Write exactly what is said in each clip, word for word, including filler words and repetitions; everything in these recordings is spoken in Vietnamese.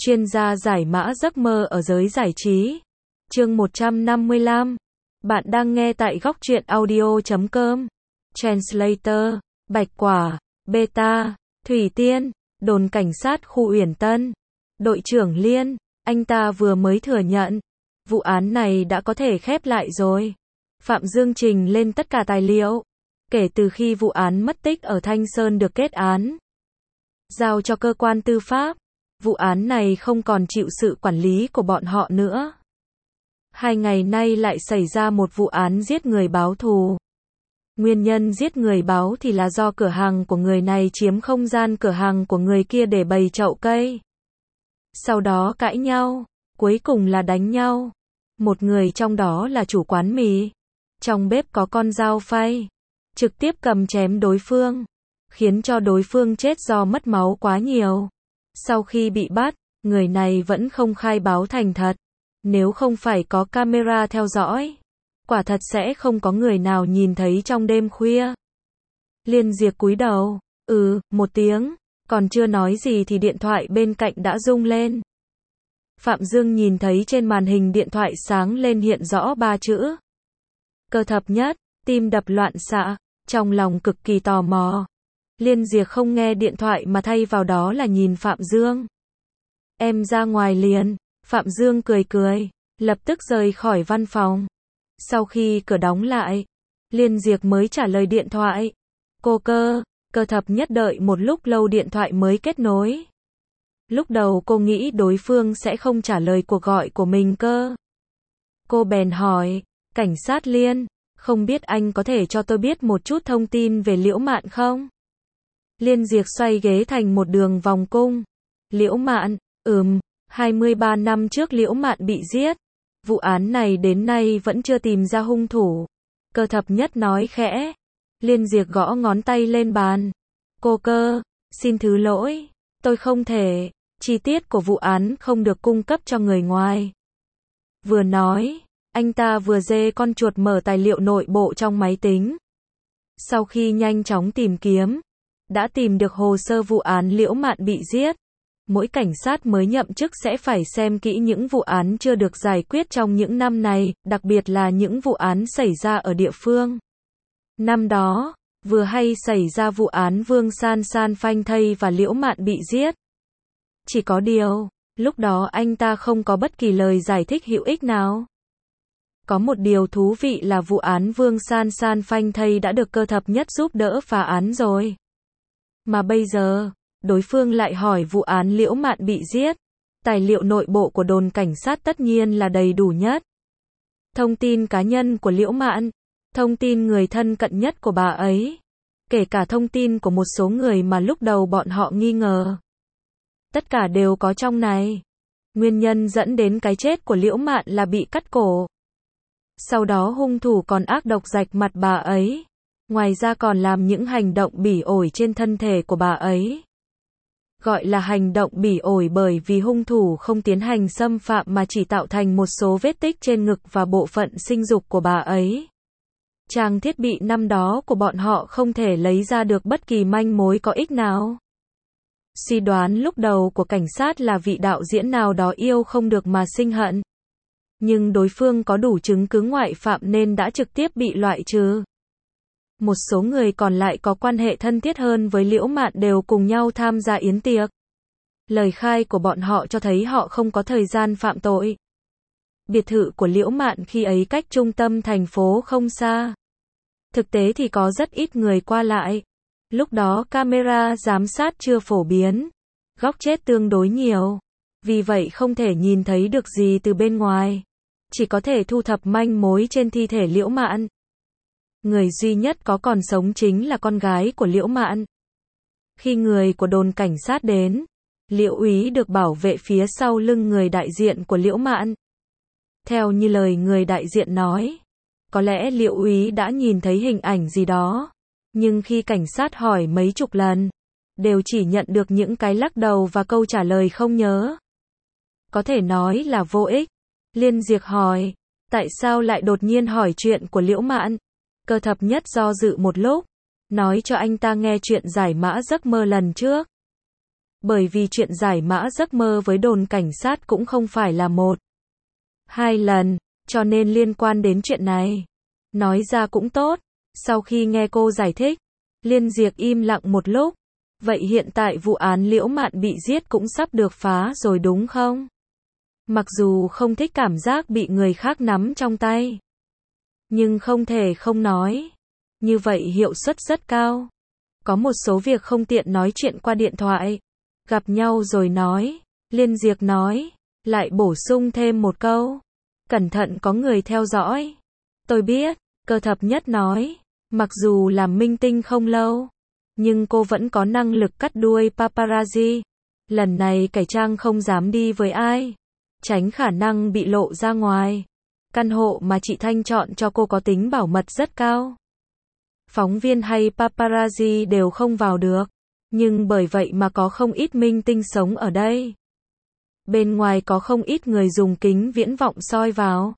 chuyên gia giải mã giấc mơ ở giới giải trí. Chương một trăm năm mươi lăm. Bạn đang nghe tại góc truyện audio chấm com. Translator, Bạch Quả, Beta, Thủy Tiên, đồn cảnh sát khu Uyển Tân. Đội trưởng Liên, anh ta vừa mới thừa nhận, vụ án này đã có thể khép lại rồi. Phạm Dương trình lên tất cả tài liệu, kể từ khi vụ án mất tích ở Thanh Sơn được kết án, giao cho cơ quan tư pháp, vụ án này không còn chịu sự quản lý của bọn họ nữa. Hai ngày nay lại xảy ra một vụ án giết người báo thù. Nguyên nhân giết người báo thì là do cửa hàng của người này chiếm không gian cửa hàng của người kia để bày chậu cây. Sau đó cãi nhau, cuối cùng là đánh nhau. Một người trong đó là chủ quán mì. Trong bếp có con dao phay, trực tiếp cầm chém đối phương, khiến cho đối phương chết do mất máu quá nhiều. Sau khi bị bắt, người này vẫn không khai báo thành thật. Nếu không phải có camera theo dõi, quả thật sẽ không có người nào nhìn thấy trong đêm khuya. Liên Diệp cúi đầu, ừ, một tiếng, còn chưa nói gì thì điện thoại bên cạnh đã rung lên. Phạm Dương nhìn thấy trên màn hình điện thoại sáng lên hiện rõ ba chữ. Cơ thập nhất, tim đập loạn xạ, trong lòng cực kỳ tò mò. Liên Diệp không nghe điện thoại mà thay vào đó là nhìn Phạm Dương. Em ra ngoài liền. Phạm Dương cười cười, lập tức rời khỏi văn phòng. Sau khi cửa đóng lại, Liên Diệp mới trả lời điện thoại. Cô Cơ, Cơ thập nhất đợi một lúc lâu điện thoại mới kết nối. Lúc đầu cô nghĩ đối phương sẽ không trả lời cuộc gọi của mình cơ. Cô bèn hỏi, cảnh sát Liên, không biết anh có thể cho tôi biết một chút thông tin về Liễu Mạn không? Liên Diệp xoay ghế thành một đường vòng cung. Liễu Mạn, ừm. hai mươi ba năm trước Liễu Mạn bị giết. Vụ án này đến nay vẫn chưa tìm ra hung thủ. Cơ thập nhất nói khẽ. Liên Diệp gõ ngón tay lên bàn. Cô Cơ, xin thứ lỗi. Tôi không thể. Chi tiết của vụ án không được cung cấp cho người ngoài. Vừa nói, anh ta vừa dê con chuột mở tài liệu nội bộ trong máy tính. Sau khi nhanh chóng tìm kiếm, đã tìm được hồ sơ vụ án Liễu Mạn bị giết. Mỗi cảnh sát mới nhậm chức sẽ phải xem kỹ những vụ án chưa được giải quyết trong những năm này, đặc biệt là những vụ án xảy ra ở địa phương. Năm đó, vừa hay xảy ra vụ án Vương San San phanh thây và Liễu Mạn bị giết. Chỉ có điều, lúc đó anh ta không có bất kỳ lời giải thích hữu ích nào. Có một điều thú vị là vụ án Vương San San phanh thây đã được Cơ thập nhất giúp đỡ phá án rồi. Mà bây giờ, đối phương lại hỏi vụ án Liễu Mạn bị giết. Tài liệu nội bộ của đồn cảnh sát tất nhiên là đầy đủ nhất. Thông tin cá nhân của Liễu Mạn, thông tin người thân cận nhất của bà ấy, kể cả thông tin của một số người mà lúc đầu bọn họ nghi ngờ. Tất cả đều có trong này. Nguyên nhân dẫn đến cái chết của Liễu Mạn là bị cắt cổ. Sau đó hung thủ còn ác độc rạch mặt bà ấy. Ngoài ra còn làm những hành động bỉ ổi trên thân thể của bà ấy. Gọi là hành động bỉ ổi bởi vì hung thủ không tiến hành xâm phạm mà chỉ tạo thành một số vết tích trên ngực và bộ phận sinh dục của bà ấy. Trang thiết bị năm đó của bọn họ không thể lấy ra được bất kỳ manh mối có ích nào. Suy đoán lúc đầu của cảnh sát là vị đạo diễn nào đó yêu không được mà sinh hận. Nhưng đối phương có đủ chứng cứ ngoại phạm nên đã trực tiếp bị loại trừ. Một số người còn lại có quan hệ thân thiết hơn với Liễu Mạn đều cùng nhau tham gia yến tiệc. Lời khai của bọn họ cho thấy họ không có thời gian phạm tội. Biệt thự của Liễu Mạn khi ấy cách trung tâm thành phố không xa. Thực tế thì có rất ít người qua lại. Lúc đó camera giám sát chưa phổ biến. Góc chết tương đối nhiều. Vì vậy không thể nhìn thấy được gì từ bên ngoài. Chỉ có thể thu thập manh mối trên thi thể Liễu Mạn. Người duy nhất có còn sống chính là con gái của Liễu Mạn. Khi người của đồn cảnh sát đến, Liễu úy được bảo vệ phía sau lưng người đại diện của Liễu Mạn. Theo như lời người đại diện nói, có lẽ Liễu úy đã nhìn thấy hình ảnh gì đó, nhưng khi cảnh sát hỏi mấy chục lần, đều chỉ nhận được những cái lắc đầu và câu trả lời không nhớ. Có thể nói là vô ích. Liên Diệp hỏi, tại sao lại đột nhiên hỏi chuyện của Liễu Mạn? Cơ thập nhất do dự một lúc, nói cho anh ta nghe chuyện giải mã giấc mơ lần trước. Bởi vì chuyện giải mã giấc mơ với đồn cảnh sát cũng không phải là một, hai lần, cho nên liên quan đến chuyện này. Nói ra cũng tốt. Sau khi nghe cô giải thích, Liên Diệp im lặng một lúc. Vậy hiện tại vụ án Liễu Mạn bị giết cũng sắp được phá rồi đúng không? Mặc dù không thích cảm giác bị người khác nắm trong tay, nhưng không thể không nói. Như vậy hiệu suất rất cao. Có một số việc không tiện nói chuyện qua điện thoại. Gặp nhau rồi nói. Liên Diệp nói. Lại bổ sung thêm một câu. Cẩn thận có người theo dõi. Tôi biết. Cơ thập nhất nói. Mặc dù làm minh tinh không lâu, nhưng cô vẫn có năng lực cắt đuôi paparazzi. Lần này cải trang không dám đi với ai, tránh khả năng bị lộ ra ngoài. Căn hộ mà chị Thanh chọn cho cô có tính bảo mật rất cao. Phóng viên hay paparazzi đều không vào được. Nhưng bởi vậy mà có không ít minh tinh sống ở đây. Bên ngoài có không ít người dùng kính viễn vọng soi vào.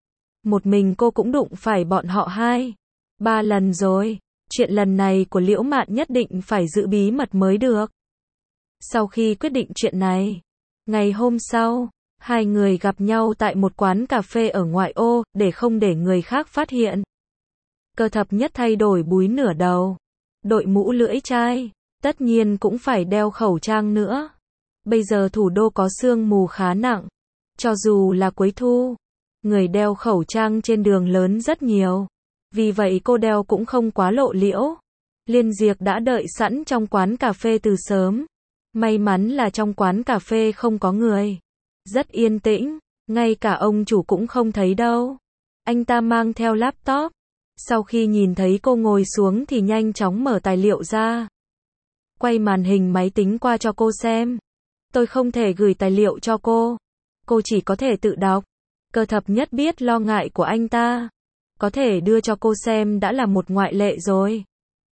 Một mình cô cũng đụng phải bọn họ hai, ba lần rồi. Chuyện lần này của Liễu Mạn nhất định phải giữ bí mật mới được. Sau khi quyết định chuyện này, ngày hôm sau, hai người gặp nhau tại một quán cà phê ở ngoại ô, để không để người khác phát hiện. Cơ thập nhất thay đổi búi nửa đầu, đội mũ lưỡi chai, tất nhiên cũng phải đeo khẩu trang nữa. Bây giờ thủ đô có sương mù khá nặng, cho dù là cuối thu, người đeo khẩu trang trên đường lớn rất nhiều. Vì vậy cô đeo cũng không quá lộ liễu. Liên Diệp đã đợi sẵn trong quán cà phê từ sớm. May mắn là trong quán cà phê không có người. Rất yên tĩnh, ngay cả ông chủ cũng không thấy đâu. Anh ta mang theo laptop. Sau khi nhìn thấy cô ngồi xuống thì nhanh chóng mở tài liệu ra. Quay màn hình máy tính qua cho cô xem. Tôi không thể gửi tài liệu cho cô. Cô chỉ có thể tự đọc. Cơ thập nhất biết lo ngại của anh ta. Có thể đưa cho cô xem đã là một ngoại lệ rồi.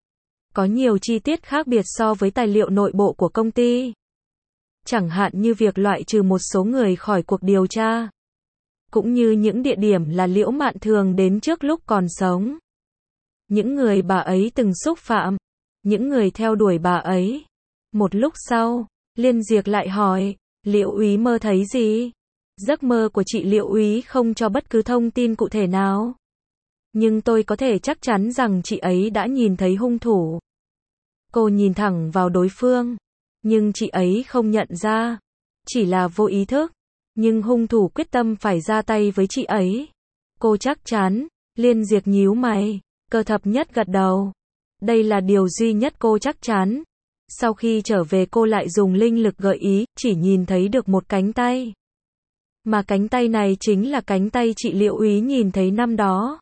Có nhiều chi tiết khác biệt so với tài liệu nội bộ của công ty. Chẳng hạn như việc loại trừ một số người khỏi cuộc điều tra. Cũng như những địa điểm là Liễu Mạn thường đến trước lúc còn sống. Những người bà ấy từng xúc phạm. Những người theo đuổi bà ấy. Một lúc sau, Liên Diệp lại hỏi, Liễu úy mơ thấy gì? Giấc mơ của chị Liễu úy không cho bất cứ thông tin cụ thể nào. Nhưng tôi có thể chắc chắn rằng chị ấy đã nhìn thấy hung thủ. Cô nhìn thẳng vào đối phương, nhưng chị ấy không nhận ra. Chỉ là vô ý thức. Nhưng hung thủ quyết tâm phải ra tay với chị ấy. Cô chắc chắn. Liên Diệp nhíu mày. Cơ thập nhất gật đầu. Đây là điều duy nhất cô chắc chắn. Sau khi trở về cô lại dùng linh lực gợi ý, chỉ nhìn thấy được một cánh tay. Mà cánh tay này chính là cánh tay chị Liễu úy nhìn thấy năm đó.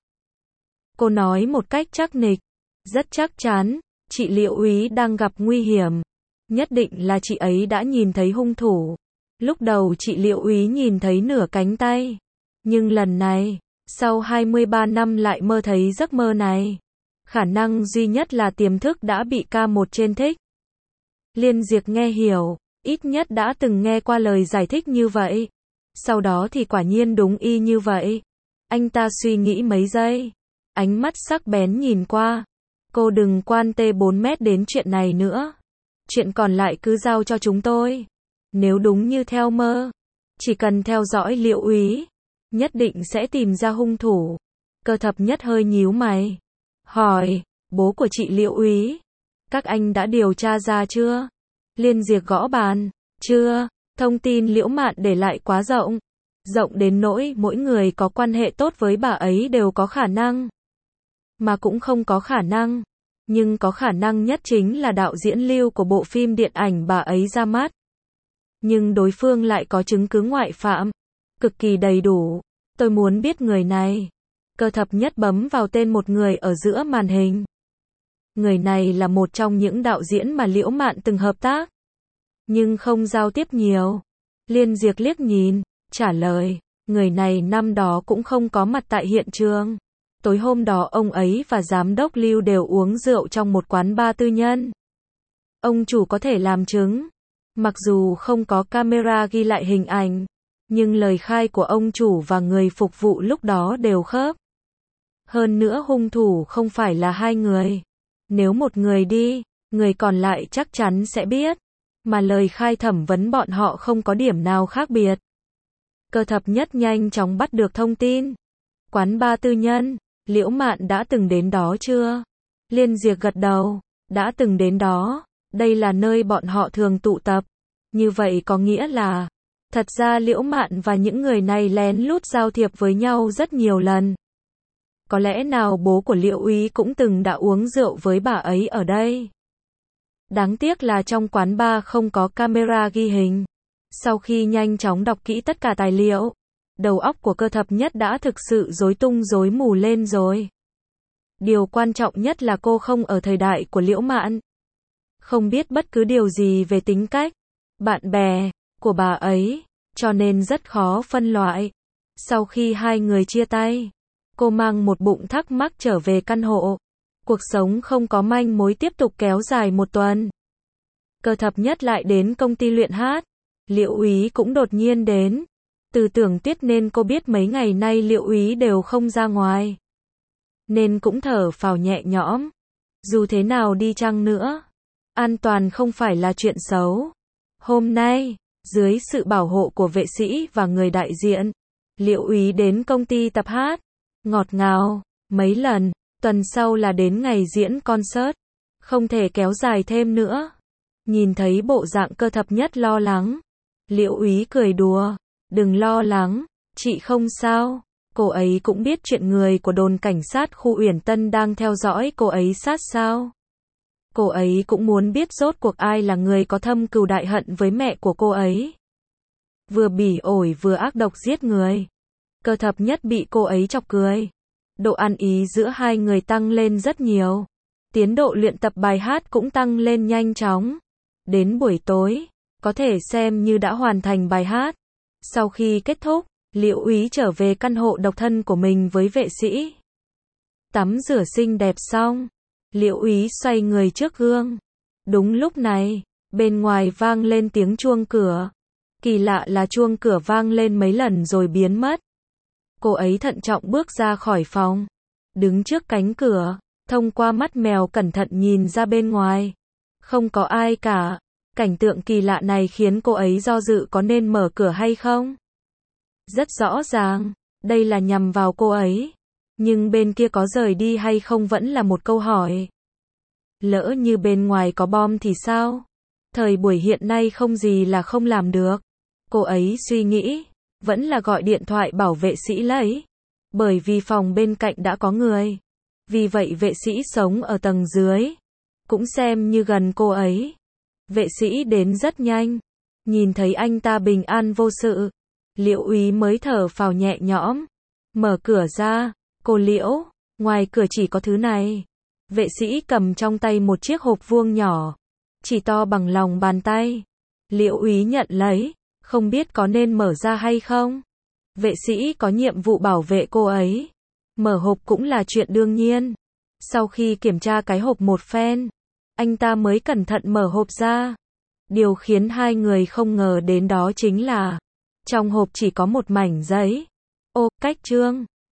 Cô nói một cách chắc nịch, rất chắc chắn, chị Liễu úy đang gặp nguy hiểm. Nhất định là chị ấy đã nhìn thấy hung thủ. Lúc đầu chị Liễu úy nhìn thấy nửa cánh tay. Nhưng lần này, sau hai mươi ba năm lại mơ thấy giấc mơ này. Khả năng duy nhất là tiềm thức đã bị ca một trên thích. Liên Diệp nghe hiểu, ít nhất đã từng nghe qua lời giải thích như vậy. Sau đó thì quả nhiên đúng y như vậy. Anh ta suy nghĩ mấy giây. Ánh mắt sắc bén nhìn qua. Cô đừng quan tê bốn mét đến chuyện này nữa. Chuyện còn lại cứ giao cho chúng tôi. Nếu đúng như theo mơ, chỉ cần theo dõi Liễu úy, nhất định sẽ tìm ra hung thủ. Cơ thập nhất hơi nhíu mày. Hỏi, bố của chị Liễu úy, các anh đã điều tra ra chưa? Liên Diệp gõ bàn. Chưa, thông tin Liễu Mạn để lại quá rộng. Rộng đến nỗi mỗi người có quan hệ tốt với bà ấy đều có khả năng. Mà cũng không có khả năng. Nhưng có khả năng nhất chính là đạo diễn Lưu của bộ phim điện ảnh bà ấy ra mắt. Nhưng đối phương lại có chứng cứ ngoại phạm. Cực kỳ đầy đủ. Tôi muốn biết người này. Cơ thập nhất bấm vào tên một người ở giữa màn hình. Người này là một trong những đạo diễn mà Liễu Mạn từng hợp tác. Nhưng không giao tiếp nhiều. Liên Diệp liếc nhìn, trả lời. Người này năm đó cũng không có mặt tại hiện trường. Tối hôm đó ông ấy và giám đốc Lưu đều uống rượu trong một quán bar tư nhân. Ông chủ có thể làm chứng. Mặc dù không có camera ghi lại hình ảnh, nhưng lời khai của ông chủ và người phục vụ lúc đó đều khớp. Hơn nữa hung thủ không phải là hai người. Nếu một người đi, người còn lại chắc chắn sẽ biết. mà lời khai thẩm vấn bọn họ không có điểm nào khác biệt. Cơ thập nhất nhanh chóng bắt được thông tin. Quán bar tư nhân, Liễu Mạn đã từng đến đó chưa? Liên Diệp gật đầu, đã từng đến đó, đây là nơi bọn họ thường tụ tập. Như vậy có nghĩa là, thật ra Liễu Mạn và những người này lén lút giao thiệp với nhau rất nhiều lần. Có lẽ nào bố của Liễu Úy cũng từng đã uống rượu với bà ấy ở đây. Đáng tiếc là trong quán bar không có camera ghi hình. Sau khi nhanh chóng đọc kỹ tất cả tài liệu, đầu óc của Cơ thập nhất đã thực sự rối tung rối mù lên rồi. Điều quan trọng nhất là cô không ở thời đại của Liễu Mạn. Không biết bất cứ điều gì về tính cách, bạn bè của bà ấy, cho nên rất khó phân loại. Sau khi hai người chia tay, cô mang một bụng thắc mắc trở về căn hộ. Cuộc sống không có manh mối tiếp tục kéo dài một tuần. Cơ thập nhất lại đến công ty luyện hát. Liễu Úy cũng đột nhiên đến. Từ Tưởng Tuyết nên cô biết mấy ngày nay Liễu Úy đều không ra ngoài. Nên cũng thở phào nhẹ nhõm. Dù thế nào đi chăng nữa, an toàn không phải là chuyện xấu. Hôm nay, dưới sự bảo hộ của vệ sĩ và người đại diện, Liễu Úy đến công ty tập hát. Ngọt ngào, mấy lần, tuần sau là đến ngày diễn concert. Không thể kéo dài thêm nữa. Nhìn thấy bộ dạng Cơ thập nhất lo lắng, Liễu Úy cười đùa, đừng lo lắng, chị không sao. Cô ấy cũng biết chuyện người của đồn cảnh sát khu Uyển Tân đang theo dõi cô ấy sát sao. Cô ấy cũng muốn biết rốt cuộc ai là người có thâm cừu đại hận với mẹ của cô ấy. Vừa bỉ ổi vừa ác độc giết người. Cơ thập nhất bị cô ấy chọc cười. Độ ăn ý giữa hai người tăng lên rất nhiều. Tiến độ luyện tập bài hát cũng tăng lên nhanh chóng. Đến buổi tối, có thể xem như đã hoàn thành bài hát. Sau khi kết thúc, Liễu Úy trở về căn hộ độc thân của mình với vệ sĩ. Tắm rửa xinh đẹp xong, Liễu Úy xoay người trước gương. Đúng lúc này, bên ngoài vang lên tiếng chuông cửa. Kỳ lạ là chuông cửa vang lên mấy lần rồi biến mất. Cô ấy thận trọng bước ra khỏi phòng. Đứng trước cánh cửa, thông qua mắt mèo cẩn thận nhìn ra bên ngoài. Không có ai cả. Cảnh tượng kỳ lạ này khiến cô ấy do dự có nên mở cửa hay không. Rất rõ ràng, đây là nhằm vào cô ấy. Nhưng bên kia có rời đi hay không vẫn là một câu hỏi. Lỡ như bên ngoài có bom thì sao? Thời buổi hiện nay không gì là không làm được. Cô ấy suy nghĩ, vẫn là gọi điện thoại bảo vệ sĩ lấy. Bởi vì phòng bên cạnh đã có người. Vì vậy vệ sĩ sống ở tầng dưới. Cũng xem như gần cô ấy. Vệ sĩ đến rất nhanh. Nhìn thấy anh ta bình an vô sự. Liễu Úy mới thở phào nhẹ nhõm. Mở cửa ra. Cô Liễu, ngoài cửa chỉ có thứ này. Vệ sĩ cầm trong tay một chiếc hộp vuông nhỏ. Chỉ to bằng lòng bàn tay. Liễu Úy nhận lấy. Không biết có nên mở ra hay không. Vệ sĩ có nhiệm vụ bảo vệ cô ấy. Mở hộp cũng là chuyện đương nhiên. Sau khi kiểm tra cái hộp một phen, anh ta mới cẩn thận mở hộp ra. Điều khiến hai người không ngờ đến đó chính là trong hộp chỉ có một mảnh giấy. Ô, cách chương.